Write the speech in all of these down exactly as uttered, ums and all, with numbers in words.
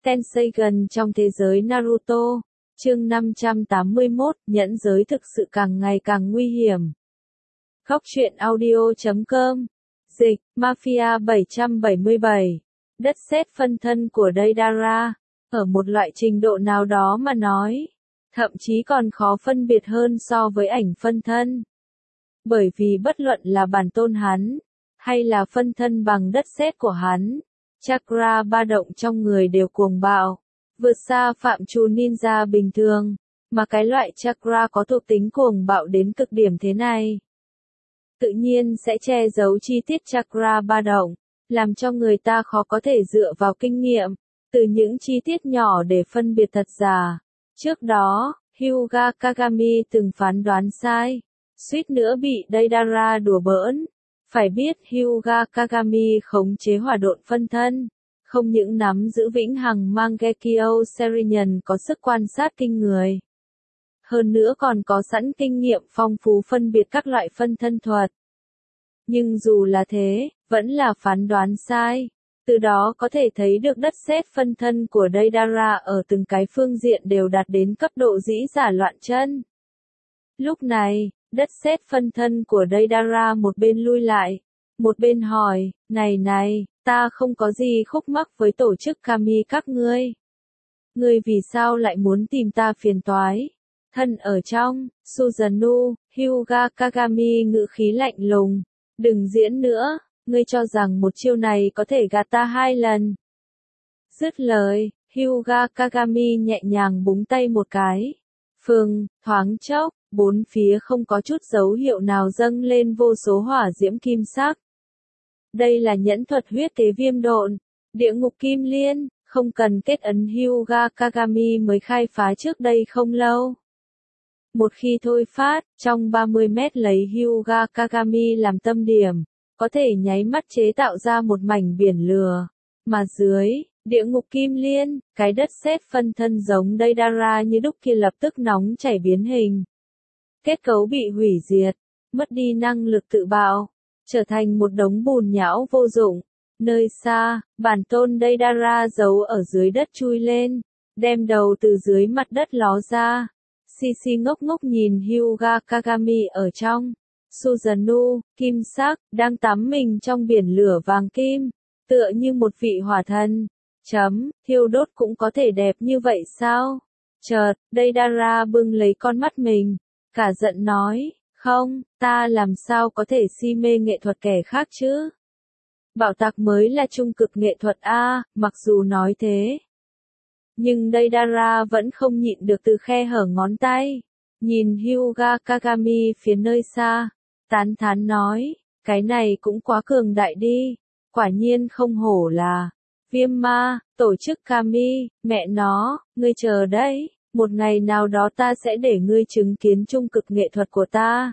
Tenseigan trong thế giới Naruto. Chương năm trăm tám mươi mốt, nhẫn giới thực sự càng ngày càng nguy hiểm. Góc truyện audio chấm com. Dịch, Mafia bảy trăm bảy mươi bảy. Đất sét phân thân của Deidara. Ở một loại trình độ nào đó mà nói, thậm chí còn khó phân biệt hơn so với ảnh phân thân. Bởi vì bất luận là bản tôn hắn, hay là phân thân bằng đất sét của hắn, chakra ba động trong người đều cuồng bạo, vượt xa phạm trù ninja bình thường, mà cái loại chakra có thuộc tính cuồng bạo đến cực điểm thế này, tự nhiên sẽ che giấu chi tiết chakra ba động, làm cho người ta khó có thể dựa vào kinh nghiệm, từ những chi tiết nhỏ để phân biệt thật giả. Trước đó, Hyuga Kagami từng phán đoán sai, suýt nữa bị Deidara đùa bỡn. Phải biết Hyuga Kagami khống chế hỏa độn phân thân, không những nắm giữ vĩnh hằng Mangekyo Sharingan có sức quan sát kinh người, hơn nữa còn có sẵn kinh nghiệm phong phú phân biệt các loại phân thân thuật. Nhưng dù là thế, vẫn là phán đoán sai. Từ đó có thể thấy được đất sét phân thân của Deidara ở từng cái phương diện đều đạt đến cấp độ dĩ giả loạn chân. Lúc này, đất sét phân thân của Deidara một bên lui lại, một bên hỏi, này này, ta không có gì khúc mắc với tổ chức Kami các ngươi. Ngươi vì sao lại muốn tìm ta phiền toái? Thân ở trong, Susanoo, Hyuga Kagami ngữ khí lạnh lùng, đừng diễn nữa, ngươi cho rằng một chiêu này có thể gạt ta hai lần. Dứt lời, Hyuga Kagami nhẹ nhàng búng tay một cái. Phừng, thoáng chốc, bốn phía không có chút dấu hiệu nào dâng lên vô số hỏa diễm kim sắc. Đây là nhẫn thuật huyết tế viêm độn, địa ngục kim liên, không cần kết ấn Hyuga Kagami mới khai phá trước đây không lâu. Một khi thôi phát, trong ba mươi mét lấy Hyuga Kagami làm tâm điểm, có thể nháy mắt chế tạo ra một mảnh biển lửa. Mà dưới, địa ngục kim liên, cái đất sét phân thân giống Deidara như đúc kia lập tức nóng chảy biến hình. Kết cấu bị hủy diệt, mất đi năng lực tự bạo, trở thành một đống bùn nhão vô dụng. Nơi xa, bản tôn Deidara giấu ở dưới đất chui lên, đem đầu từ dưới mặt đất ló ra. Shishi ngốc ngốc nhìn Hyuga Kagami ở trong. Susanoo, kim sắc, đang tắm mình trong biển lửa vàng kim, tựa như một vị hỏa thần. Chấm, thiêu đốt cũng có thể đẹp như vậy sao? Chợt, Deidara bưng lấy con mắt mình, cả giận nói, không, ta làm sao có thể si mê nghệ thuật kẻ khác chứ? Bảo tạc mới là trung cực nghệ thuật a, mặc dù nói thế. Nhưng Deidara vẫn không nhịn được từ khe hở ngón tay, nhìn Hyuga Kagami phía nơi xa, tán thán nói, cái này cũng quá cường đại đi, quả nhiên không hổ là viêm ma, tổ chức Kami, mẹ nó, ngươi chờ đấy, một ngày nào đó ta sẽ để ngươi chứng kiến trung cực nghệ thuật của ta.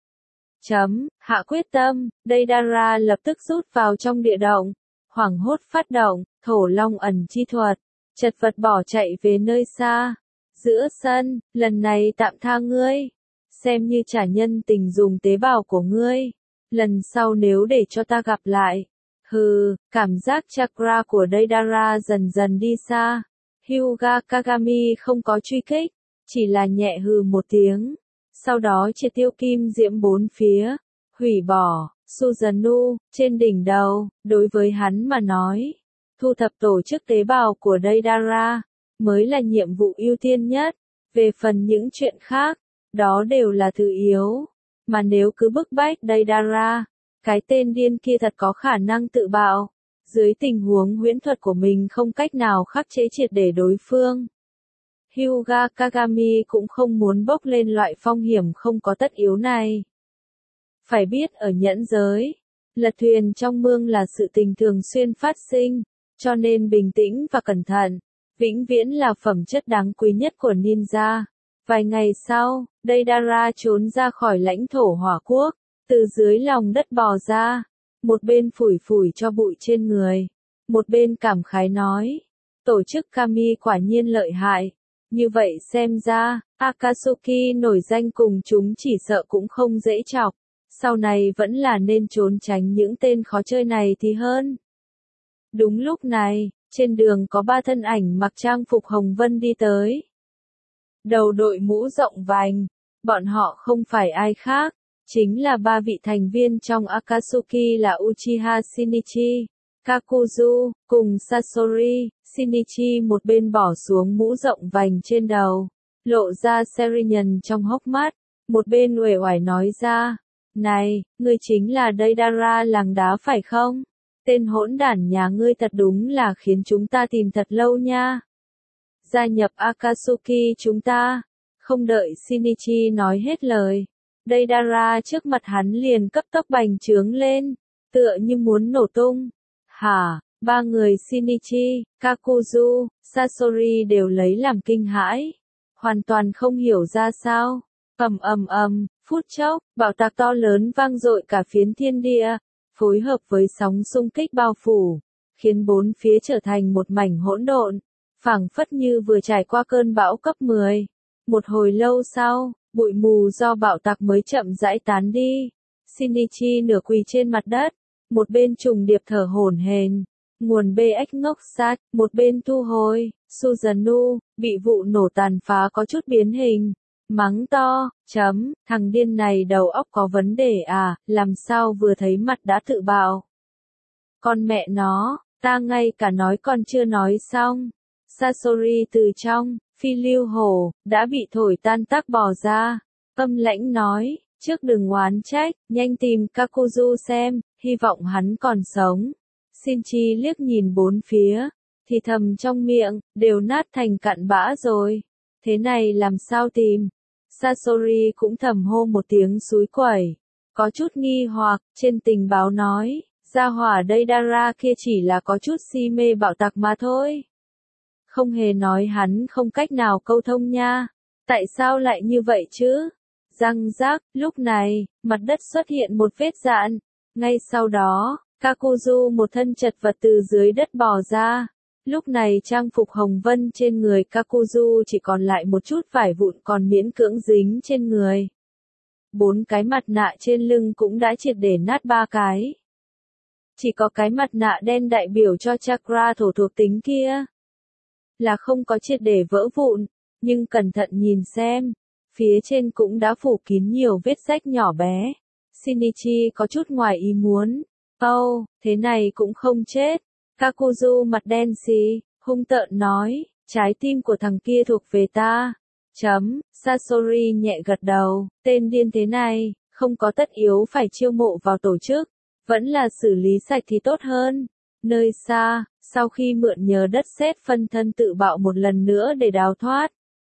Chấm, hạ quyết tâm, Deidara lập tức rút vào trong địa động, hoảng hốt phát động, thổ long ẩn chi thuật, chật vật bỏ chạy về nơi xa. Giữa sân, lần này tạm tha ngươi, xem như trả nhân tình dùng tế bào của ngươi, lần sau nếu để cho ta gặp lại. Hừ, cảm giác chakra của Deidara dần dần đi xa. Hyuga Kagami không có truy kích, chỉ là nhẹ hừ một tiếng, sau đó triệt tiêu kim diễm bốn phía, hủy bỏ. Susanoo, trên đỉnh đầu, đối với hắn mà nói, thu thập tổ chức tế bào của Deidara mới là nhiệm vụ ưu tiên nhất. Về phần những chuyện khác, đó đều là thứ yếu. Mà nếu cứ bức bách Deidara, cái tên điên kia thật có khả năng tự bạo. Dưới tình huống huyễn thuật của mình không cách nào khắc chế triệt để đối phương, Hyuga Kagami cũng không muốn bốc lên loại phong hiểm không có tất yếu này. Phải biết ở nhẫn giới, lật thuyền trong mương là sự tình thường xuyên phát sinh, cho nên bình tĩnh và cẩn thận, vĩnh viễn là phẩm chất đáng quý nhất của ninja. Vài ngày sau, Deidara trốn ra khỏi lãnh thổ hỏa quốc, từ dưới lòng đất bò ra, một bên phủi phủi cho bụi trên người, một bên cảm khái nói, tổ chức Kami quả nhiên lợi hại, như vậy xem ra, Akatsuki nổi danh cùng chúng chỉ sợ cũng không dễ chọc, sau này vẫn là nên trốn tránh những tên khó chơi này thì hơn. Đúng lúc này, Trên đường có ba thân ảnh mặc trang phục hồng vân đi tới. Đầu đội mũ rộng vành, bọn họ không phải ai khác, chính là ba vị thành viên trong Akatsuki là Uchiha Shinichi, Kakuzu, cùng Sasori. Shinichi một bên bỏ xuống mũ rộng vành trên đầu, lộ ra Sharingan trong hốc mắt, một bên uể oải nói ra, này, ngươi chính là Deidara làng đá phải không? Tên hỗn đản nhà ngươi thật đúng là khiến chúng ta tìm thật lâu nha. Gia nhập Akatsuki chúng ta. Không đợi Shinichi nói hết lời, Deidara trước mặt hắn liền cấp tốc bành trướng lên, tựa như muốn nổ tung. Hả? Ba người Shinichi, Kakuzu, Sasori đều lấy làm kinh hãi, hoàn toàn không hiểu ra sao. Ầm ầm ầm, phút chốc, bạo tạc to lớn vang dội cả phiến thiên địa, phối hợp với sóng xung kích bao phủ, khiến bốn phía trở thành một mảnh hỗn độn, phảng phất như vừa trải qua cơn bão cấp mười. Một hồi lâu sau, bụi mù do bạo tạc mới chậm rãi tán đi. Shinichi nửa quỳ trên mặt đất, một bên trùng điệp thở hổn hển, nguồn bê ếch ngốc sát, một bên thu hồi. Suzanu, bị vụ nổ tàn phá có chút biến hình, mắng to, chấm, thằng điên này đầu óc có vấn đề à, làm sao vừa thấy mặt đã tự bạo. Con mẹ nó, ta ngay cả nói còn chưa nói xong. Sasori từ trong phi lưu hồ đã bị thổi tan tác bò ra, âm lãnh nói, trước đừng oán trách, nhanh tìm Kakuzu xem, hy vọng hắn còn sống. Shinji liếc nhìn bốn phía, thì thầm trong miệng, đều nát thành cặn bã rồi, thế này làm sao tìm. Sasori cũng thầm hô một tiếng xúi quẩy, có chút nghi hoặc, trên tình báo nói, gia hỏa Deidara kia chỉ là có chút si mê bạo tạc mà thôi. Không hề nói hắn không cách nào câu thông nha. Tại sao lại như vậy chứ? Răng rác, lúc này, mặt đất xuất hiện một vết dạn. Ngay sau đó, Kakuzu một thân chật vật từ dưới đất bò ra. Lúc này trang phục hồng vân trên người Kakuzu chỉ còn lại một chút vải vụn còn miễn cưỡng dính trên người. Bốn cái mặt nạ trên lưng cũng đã triệt để nát ba cái. Chỉ có cái mặt nạ đen đại biểu cho chakra thổ thuộc tính kia là không có triệt để vỡ vụn, nhưng cẩn thận nhìn xem, phía trên cũng đã phủ kín nhiều vết rách nhỏ bé. Shinichi có chút ngoài ý muốn, oh, thế này cũng không chết. Kakuzu mặt đen xì, hung tợn nói, trái tim của thằng kia thuộc về ta. Chấm, Sasori nhẹ gật đầu, tên điên thế này, không có tất yếu phải chiêu mộ vào tổ chức, vẫn là xử lý sạch thì tốt hơn. Nơi xa, sau khi mượn nhờ đất sét phân thân tự bạo một lần nữa để đào thoát,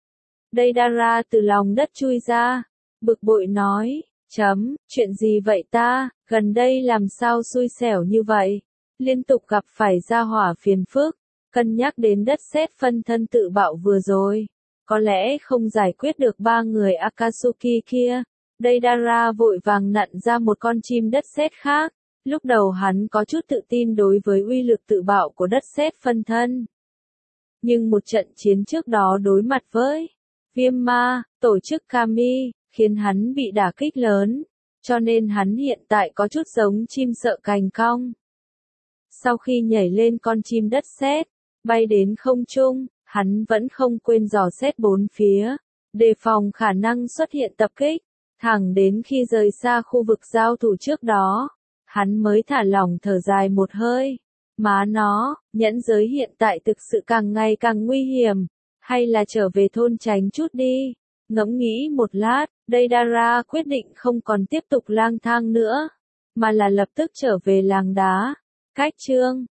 Deidara từ lòng đất chui ra, bực bội nói, chấm, chuyện gì vậy ta, gần đây làm sao xui xẻo như vậy, liên tục gặp phải gia hỏa phiền phức, cân nhắc đến đất sét phân thân tự bạo vừa rồi, có lẽ không giải quyết được ba người Akatsuki kia. Deidara vội vàng nặn ra một con chim đất sét khác. Lúc đầu hắn có chút tự tin đối với uy lực tự bạo của đất sét phân thân. Nhưng một trận chiến trước đó đối mặt với Viêm Ma, tổ chức Kami, khiến hắn bị đả kích lớn, cho nên hắn hiện tại có chút giống chim sợ cành cong. Sau khi nhảy lên con chim đất sét, bay đến không trung, hắn vẫn không quên dò xét bốn phía, đề phòng khả năng xuất hiện tập kích, thẳng đến khi rời xa khu vực giao thủ trước đó. Hắn mới thả lỏng thở dài một hơi. Má nó, nhẫn giới hiện tại thực sự càng ngày càng nguy hiểm. Hay là trở về thôn tránh chút đi. Ngẫm nghĩ một lát, Deidara quyết định không còn tiếp tục lang thang nữa. Mà là lập tức trở về làng đá. Cách chương